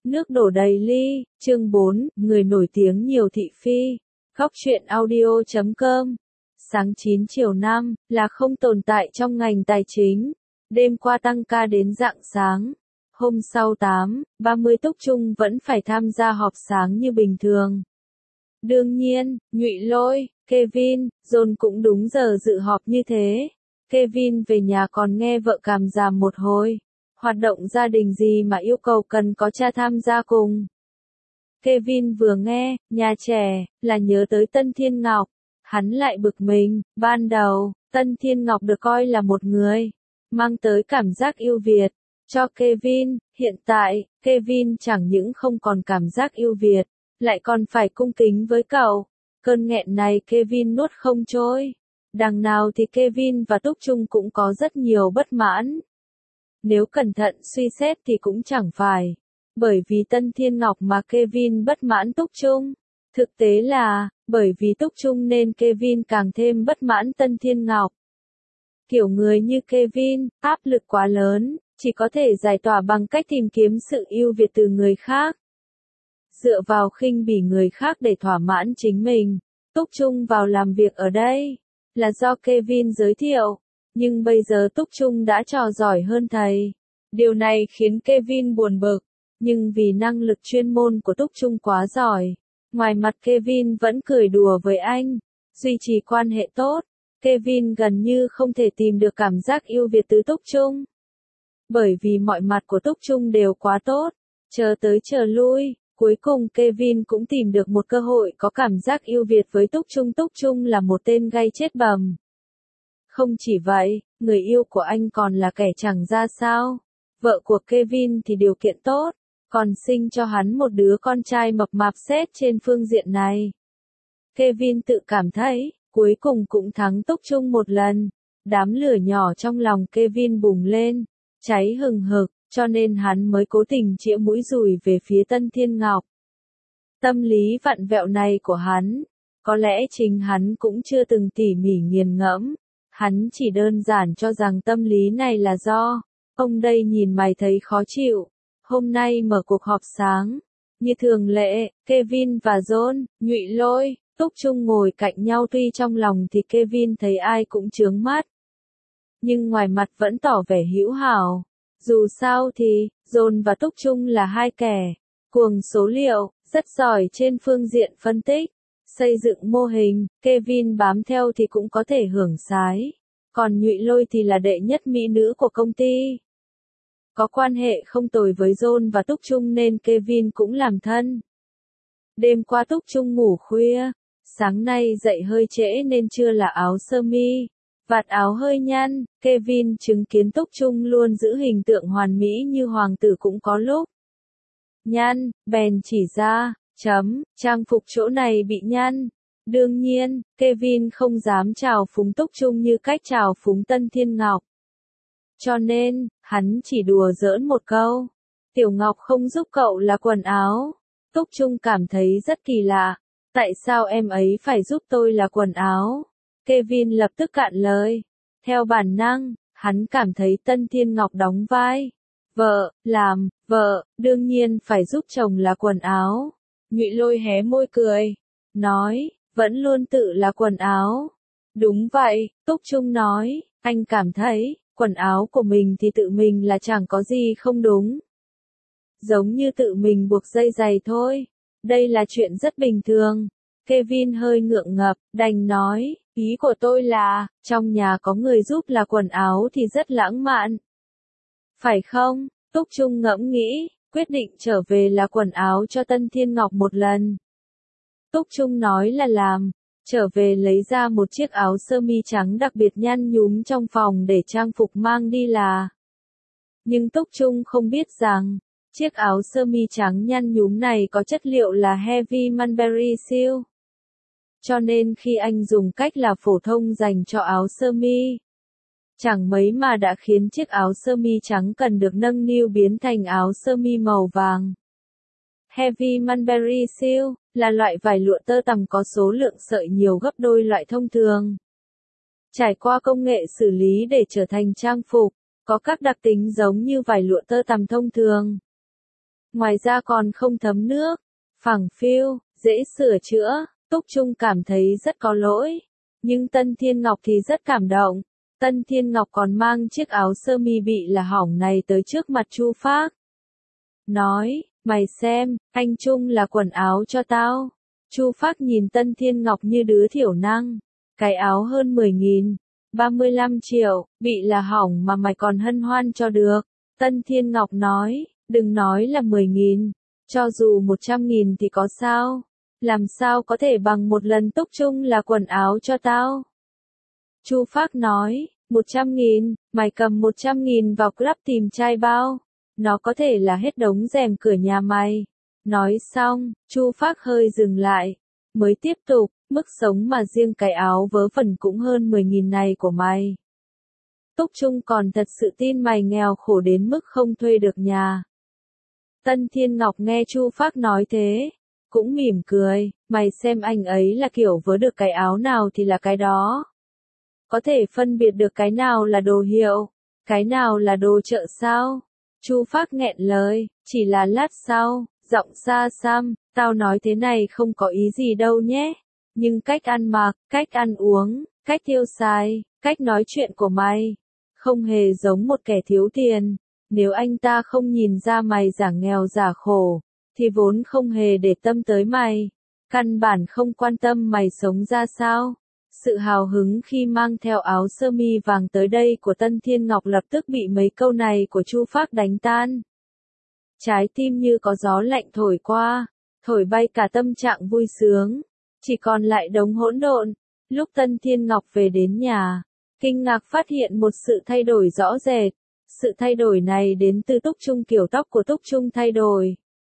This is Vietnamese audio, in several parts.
Nước đổ đầy ly, chương 4, người nổi tiếng nhiều thị phi. Góc truyện audio.com. Sáng 9 chiều 5, là không tồn tại trong ngành tài chính. Đêm qua tăng ca đến rạng sáng. Hôm sau 8:30 Túc Trung vẫn phải tham gia họp sáng như bình thường. Đương nhiên, Nhụy Lôi, Kevin, John cũng đúng giờ dự họp như thế. Kevin về nhà còn nghe vợ cảm giảm một hồi. Hoạt động gia đình gì mà yêu cầu cần có cha tham gia cùng. Kevin vừa nghe, nhà trẻ, là nhớ tới Tân Thiên Ngọc. Hắn lại bực mình, ban đầu, Tân Thiên Ngọc được coi là một người, mang tới cảm giác yêu Việt. Cho Kevin, hiện tại, Kevin chẳng những không còn cảm giác yêu Việt, lại còn phải cung kính với cậu. Cơn nghẹn này Kevin nuốt không trôi. Đằng nào thì Kevin và Túc Trung cũng có rất nhiều bất mãn. Nếu cẩn thận suy xét thì cũng chẳng phải bởi vì Tân Thiên Ngọc mà Kevin bất mãn Túc Trung. Thực tế là, bởi vì Túc Trung nên Kevin càng thêm bất mãn Tân Thiên Ngọc. Kiểu người như Kevin, áp lực quá lớn, chỉ có thể giải tỏa bằng cách tìm kiếm sự ưu việt từ người khác. Dựa vào khinh bỉ người khác để thỏa mãn chính mình. Túc Trung vào làm việc ở đây là do Kevin giới thiệu. Nhưng bây giờ Túc Trung đã trò giỏi hơn thầy. Điều này khiến Kevin buồn bực. Nhưng vì năng lực chuyên môn của Túc Trung quá giỏi, ngoài mặt Kevin vẫn cười đùa với anh, duy trì quan hệ tốt. Kevin gần như không thể tìm được cảm giác yêu Việt từ Túc Trung. Bởi vì mọi mặt của Túc Trung đều quá tốt. Chờ tới chờ lui, cuối cùng Kevin cũng tìm được một cơ hội có cảm giác yêu Việt với Túc Trung. Túc Trung là một tên gay chết bầm. Không chỉ vậy, người yêu của anh còn là kẻ chẳng ra sao. Vợ của Kevin thì điều kiện tốt, còn sinh cho hắn một đứa con trai mập mạp. Xét trên phương diện này, Kevin tự cảm thấy, cuối cùng cũng thắng Túc Trung một lần. Đám lửa nhỏ trong lòng Kevin bùng lên, cháy hừng hực, cho nên hắn mới cố tình chĩa mũi dùi về phía Tân Thiên Ngọc. Tâm lý vặn vẹo này của hắn, có lẽ chính hắn cũng chưa từng tỉ mỉ nghiền ngẫm. Hắn chỉ đơn giản cho rằng tâm lý này là do ông đây nhìn mày thấy khó chịu. Hôm nay mở cuộc họp sáng, như thường lệ, Kevin và John, Nhụy Lôi, Túc Trung ngồi cạnh nhau. Tuy trong lòng thì Kevin thấy ai cũng chướng mắt, nhưng ngoài mặt vẫn tỏ vẻ hữu hảo. Dù sao thì, John và Túc Trung là hai kẻ cuồng số liệu, rất giỏi trên phương diện phân tích, xây dựng mô hình. Kevin bám theo thì cũng có thể hưởng sái. Còn Nhụy Lôi thì là đệ nhất mỹ nữ của công ty. Có quan hệ không tồi với John và Túc Trung nên Kevin cũng làm thân. Đêm qua Túc Trung ngủ khuya, sáng nay dậy hơi trễ nên chưa là áo sơ mi, vạt áo hơi nhăn. Kevin chứng kiến Túc Trung luôn giữ hình tượng hoàn mỹ như hoàng tử cũng có lúc nhăn, bèn chỉ ra, trang phục chỗ này bị nhăn. Đương nhiên, Kevin không dám trào phúng Túc Trung như cách trào phúng Tân Thiên Ngọc. Cho nên, hắn chỉ đùa giỡn một câu. Tiểu Ngọc không giúp cậu là quần áo. Túc Trung cảm thấy rất kỳ lạ. Tại sao em ấy phải giúp tôi là quần áo? Kevin lập tức cạn lời. Theo bản năng, hắn cảm thấy Tân Thiên Ngọc đóng vai vợ, đương nhiên phải giúp chồng là quần áo. Nhụy Lôi hé môi cười, nói, vẫn luôn tự là quần áo. Đúng vậy, Túc Trung nói, anh cảm thấy, quần áo của mình thì tự mình là chẳng có gì không đúng. Giống như tự mình buộc dây giày thôi. Đây là chuyện rất bình thường. Kevin hơi ngượng ngập, đành nói, ý của tôi là, trong nhà có người giúp là quần áo thì rất lãng mạn. Phải không? Túc Trung ngẫm nghĩ, quyết định trở về là quần áo cho Tân Thiên Ngọc một lần. Túc Trung nói là làm, trở về lấy ra một chiếc áo sơ mi trắng đặc biệt nhăn nhúm trong phòng để trang phục mang đi là. Nhưng Túc Trung không biết rằng, chiếc áo sơ mi trắng nhăn nhúm này có chất liệu là Heavy Mulberry Silk. Cho nên khi anh dùng cách là phổ thông dành cho áo sơ mi, chẳng mấy mà đã khiến chiếc áo sơ mi trắng cần được nâng niu biến thành áo sơ mi màu vàng. Heavy Mulberry Silk là loại vải lụa tơ tằm có số lượng sợi nhiều gấp đôi loại thông thường. Trải qua công nghệ xử lý để trở thành trang phục, có các đặc tính giống như vải lụa tơ tằm thông thường. ngoài ra còn không thấm nước, phẳng phiu, dễ sửa chữa. Túc Trung cảm thấy rất có lỗi, nhưng Tân Thiên Ngọc thì rất cảm động. Tân Thiên Ngọc còn mang chiếc áo sơ mi bị là hỏng này tới trước mặt Chu Phác. Nói, mày xem, anh Trung là quần áo cho tao. Chu Phác nhìn Tân Thiên Ngọc như đứa thiểu năng. Cái áo hơn 10.000, 35 triệu, bị là hỏng mà mày còn hân hoan cho được. Tân Thiên Ngọc nói, đừng nói là 10.000, cho dù 100.000 thì có sao? Làm sao có thể bằng một lần Túc Trung là quần áo cho tao? Chu Phác nói, 100.000, mày cầm 100.000 vào Grab tìm trai bao. Nó có thể là hết đống rèm cửa nhà mày. Nói xong, Chu Phác hơi dừng lại, mới tiếp tục, mức sống mà riêng cái áo vớ vẩn cũng hơn 10.000 này của mày. Túc Trung còn thật sự tin mày nghèo khổ đến mức không thuê được nhà. Tân Thiên Ngọc nghe Chu Phác nói thế, cũng mỉm cười, mày xem anh ấy là kiểu vớ được cái áo nào thì là cái đó. Có thể phân biệt được cái nào là đồ hiệu, cái nào là đồ chợ sao? Chu Phác nghẹn lời, chỉ là lát sau, giọng xa xăm, tao nói thế này không có ý gì đâu nhé. Nhưng cách ăn mặc, cách ăn uống, cách tiêu xài, cách nói chuyện của mày, không hề giống một kẻ thiếu tiền. Nếu anh ta không nhìn ra mày giả nghèo giả khổ, thì vốn không hề để tâm tới mày. Căn bản không quan tâm mày sống ra sao. Sự hào hứng khi mang theo áo sơ mi vàng tới đây của Tân Thiên Ngọc lập tức bị mấy câu này của Chu Phác đánh tan. Trái tim như có gió lạnh thổi qua, thổi bay cả tâm trạng vui sướng, chỉ còn lại đống hỗn độn. Lúc Tân Thiên Ngọc về đến nhà, kinh ngạc phát hiện một sự thay đổi rõ rệt. Sự thay đổi này đến từ Túc Trung, kiểu tóc của Túc Trung thay đổi.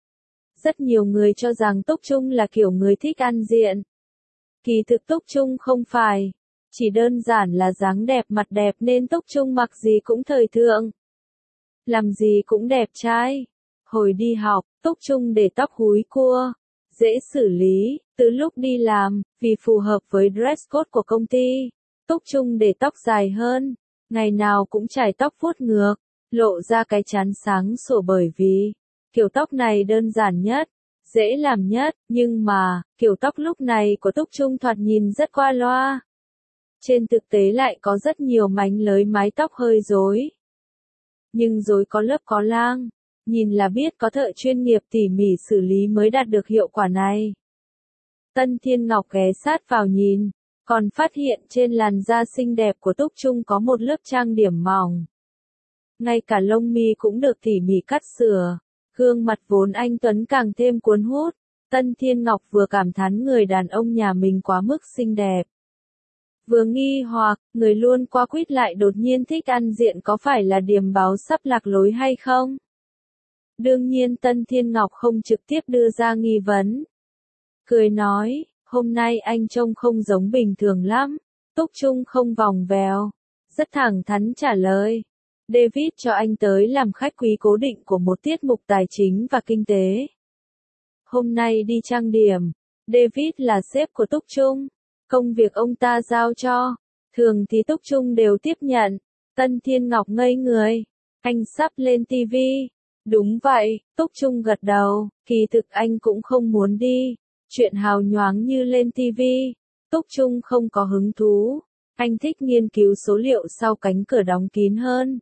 Rất nhiều người cho rằng Túc Trung là kiểu người thích ăn diện. Kỳ thực Túc Trung không phải, chỉ đơn giản là dáng đẹp mặt đẹp nên Túc Trung mặc gì cũng thời thượng. Làm gì cũng đẹp trai. Hồi đi học, Túc Trung để tóc húi cua, dễ xử lý. Từ lúc đi làm, vì phù hợp với dress code của công ty, Túc Trung để tóc dài hơn, ngày nào cũng chải tóc vuốt ngược, lộ ra cái trán sáng sủa bởi vì kiểu tóc này đơn giản nhất, dễ làm nhất, nhưng mà, kiểu tóc lúc này của Túc Trung thoạt nhìn rất qua loa. Trên thực tế lại có rất nhiều mánh lới mái tóc hơi rối. Nhưng rối có lớp có lang, nhìn là biết có thợ chuyên nghiệp tỉ mỉ xử lý mới đạt được hiệu quả này. Tân Thiên Ngọc ghé sát vào nhìn, còn phát hiện trên làn da xinh đẹp của Túc Trung có một lớp trang điểm mỏng. Ngay cả lông mi cũng được tỉ mỉ cắt sửa. Gương mặt vốn anh tuấn càng thêm cuốn hút. Tân Thiên Ngọc vừa cảm thán người đàn ông nhà mình quá mức xinh đẹp, vừa nghi hoặc, người luôn qua quýt lại đột nhiên thích ăn diện có phải là điềm báo sắp lạc lối hay không? Đương nhiên Tân Thiên Ngọc không trực tiếp đưa ra nghi vấn. Cười nói, hôm nay anh trông không giống bình thường lắm. Túc Trung không vòng vèo, rất thẳng thắn trả lời. David cho anh tới làm khách quý cố định của một tiết mục tài chính và kinh tế. Hôm nay đi trang điểm, David là sếp của Túc Trung. Công việc ông ta giao cho, thường thì Túc Trung đều tiếp nhận. Tân Thiên Ngọc ngây người, anh sắp lên TV. Đúng vậy, Túc Trung gật đầu, kỳ thực anh cũng không muốn đi. Chuyện hào nhoáng như lên TV, Túc Trung không có hứng thú. Anh thích nghiên cứu số liệu sau cánh cửa đóng kín hơn.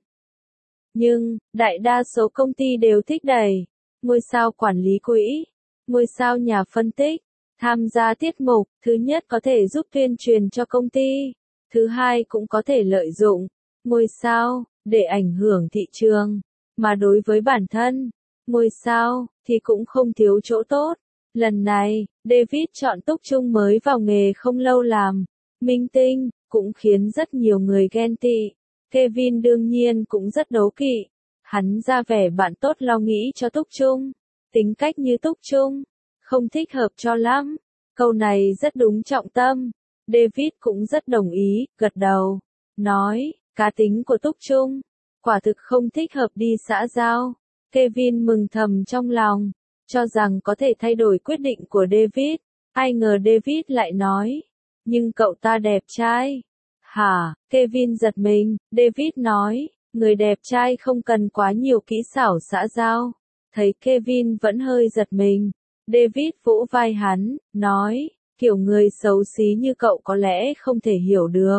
Nhưng, đại đa số công ty đều thích đẩy ngôi sao quản lý quỹ, ngôi sao nhà phân tích, tham gia tiết mục. Thứ nhất có thể giúp tuyên truyền cho công ty, thứ hai cũng có thể lợi dụng ngôi sao để ảnh hưởng thị trường. Mà đối với bản thân ngôi sao thì cũng không thiếu chỗ tốt. Lần này, David chọn Túc Trung mới vào nghề không lâu làm minh tinh, cũng khiến rất nhiều người ghen tị. Kevin đương nhiên cũng rất đố kỵ. Hắn ra vẻ bạn tốt lo nghĩ cho Túc Trung. Tính cách như Túc Trung, không thích hợp cho lắm. Câu này rất đúng trọng tâm. David cũng rất đồng ý, gật đầu. Nói, cá tính của Túc Trung, quả thực không thích hợp đi xã giao. Kevin mừng thầm trong lòng, cho rằng có thể thay đổi quyết định của David. Ai ngờ David lại nói, nhưng cậu ta đẹp trai. Hả? Kevin giật mình. David nói, người đẹp trai không cần quá nhiều kỹ xảo xã giao. Thấy Kevin vẫn hơi giật mình, David vỗ vai hắn, nói, kiểu người xấu xí như cậu có lẽ không thể hiểu được.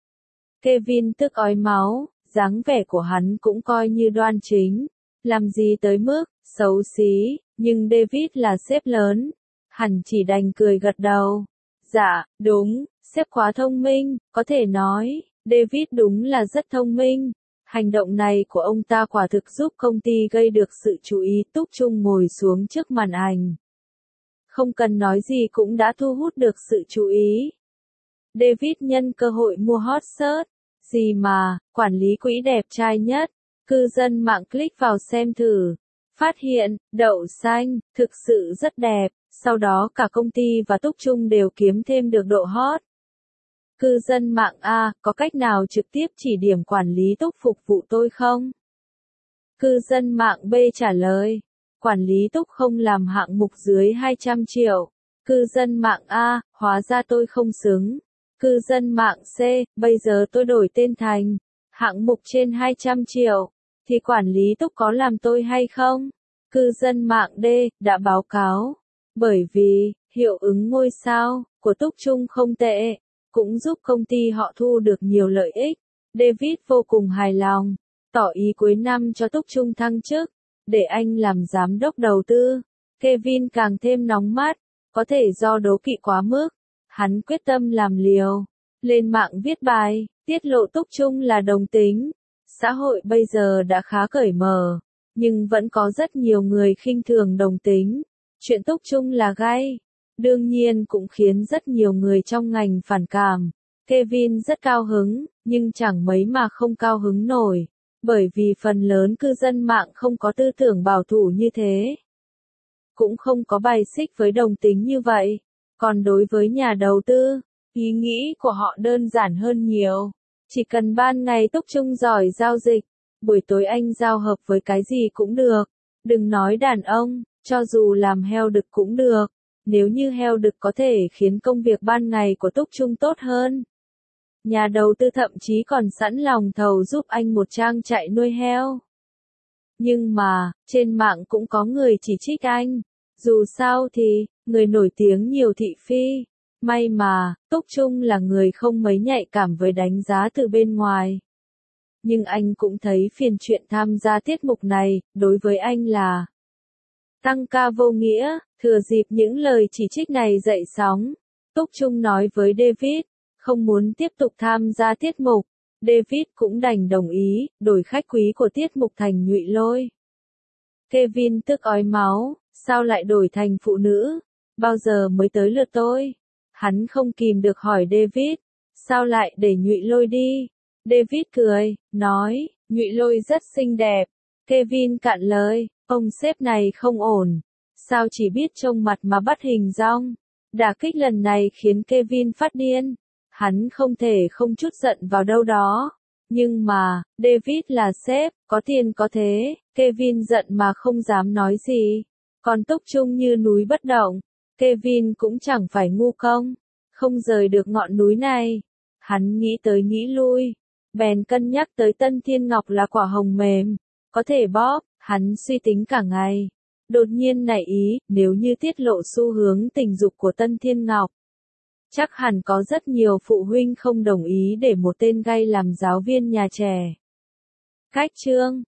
Kevin tức ói máu, dáng vẻ của hắn cũng coi như đoan chính, làm gì tới mức xấu xí, nhưng David là sếp lớn, hẳn chỉ đành cười gật đầu. Dạ, đúng, sếp quá thông minh, có thể nói, David đúng là rất thông minh. Hành động này của ông ta quả thực giúp công ty gây được sự chú ý. Túc Trung ngồi xuống trước màn ảnh. Không cần nói gì cũng đã thu hút được sự chú ý. David nhân cơ hội mua hot search. Gì mà, quản lý quỹ đẹp trai nhất. Cư dân mạng click vào xem thử. Phát hiện, đậu xanh, thực sự rất đẹp. Sau đó cả công ty và Túc Trung đều kiếm thêm được độ hot. Cư dân mạng A, có cách nào trực tiếp chỉ điểm quản lý Túc phục vụ tôi không? Cư dân mạng B trả lời. Quản lý Túc không làm hạng mục dưới 200 triệu. Cư dân mạng A, hóa ra tôi không xứng. Cư dân mạng C, bây giờ tôi đổi tên thành hạng mục trên 200 triệu. Thì quản lý Túc có làm tôi hay không? Cư dân mạng D, đã báo cáo. Bởi vì, hiệu ứng ngôi sao của Túc Trung không tệ, cũng giúp công ty họ thu được nhiều lợi ích. David vô cùng hài lòng, tỏ ý cuối năm cho Túc Trung thăng chức, để anh làm giám đốc đầu tư. Kevin càng thêm nóng mắt, có thể do đố kỵ quá mức. Hắn quyết tâm làm liều, lên mạng viết bài, tiết lộ Túc Trung là đồng tính. Xã hội bây giờ đã khá cởi mở, nhưng vẫn có rất nhiều người khinh thường đồng tính. Chuyện Túc Trung là gay, đương nhiên cũng khiến rất nhiều người trong ngành phản cảm. Kevin rất cao hứng, nhưng chẳng mấy mà không cao hứng nổi, bởi vì phần lớn cư dân mạng không có tư tưởng bảo thủ như thế. Cũng không có bài xích với đồng tính như vậy. Còn đối với nhà đầu tư, ý nghĩ của họ đơn giản hơn nhiều. Chỉ cần ban ngày Túc Trung giỏi giao dịch, buổi tối anh giao hợp với cái gì cũng được. Đừng nói đàn ông, cho dù làm heo đực cũng được. Nếu như heo đực có thể khiến công việc ban ngày của Túc Trung tốt hơn. Nhà đầu tư thậm chí còn sẵn lòng thầu giúp anh một trang trại nuôi heo. Nhưng mà, trên mạng cũng có người chỉ trích anh. Dù sao thì, người nổi tiếng nhiều thị phi. May mà, Túc Trung là người không mấy nhạy cảm với đánh giá từ bên ngoài. Nhưng anh cũng thấy phiền chuyện tham gia tiết mục này, đối với anh là tăng ca vô nghĩa. Thừa dịp những lời chỉ trích này dậy sóng, Túc Trung nói với David, không muốn tiếp tục tham gia tiết mục. David cũng đành đồng ý, đổi khách quý của tiết mục thành Nhụy Lôi. Kevin tức ói máu, sao lại đổi thành phụ nữ? Bao giờ mới tới lượt tôi? Hắn không kìm được hỏi David, sao lại để Nhụy Lôi đi? David cười, nói, Nhụy Lôi rất xinh đẹp. Kevin cạn lời, ông sếp này không ổn. Sao chỉ biết trông mặt mà bắt hình dong? Đả kích lần này khiến Kevin phát điên. Hắn không thể không chút giận vào đâu đó. Nhưng mà, David là sếp, có tiền có thế. Kevin giận mà không dám nói gì. Còn Túc Trung như núi bất động. Kevin cũng chẳng phải ngu công, không rời được ngọn núi này. Hắn nghĩ tới nghĩ lui, bèn cân nhắc tới Tân Thiên Ngọc là quả hồng mềm, có thể bóp. Hắn suy tính cả ngày, đột nhiên nảy ý, nếu như tiết lộ xu hướng tình dục của Tân Thiên Ngọc, chắc hẳn có rất nhiều phụ huynh không đồng ý để một tên gay làm giáo viên nhà trẻ. Cách chương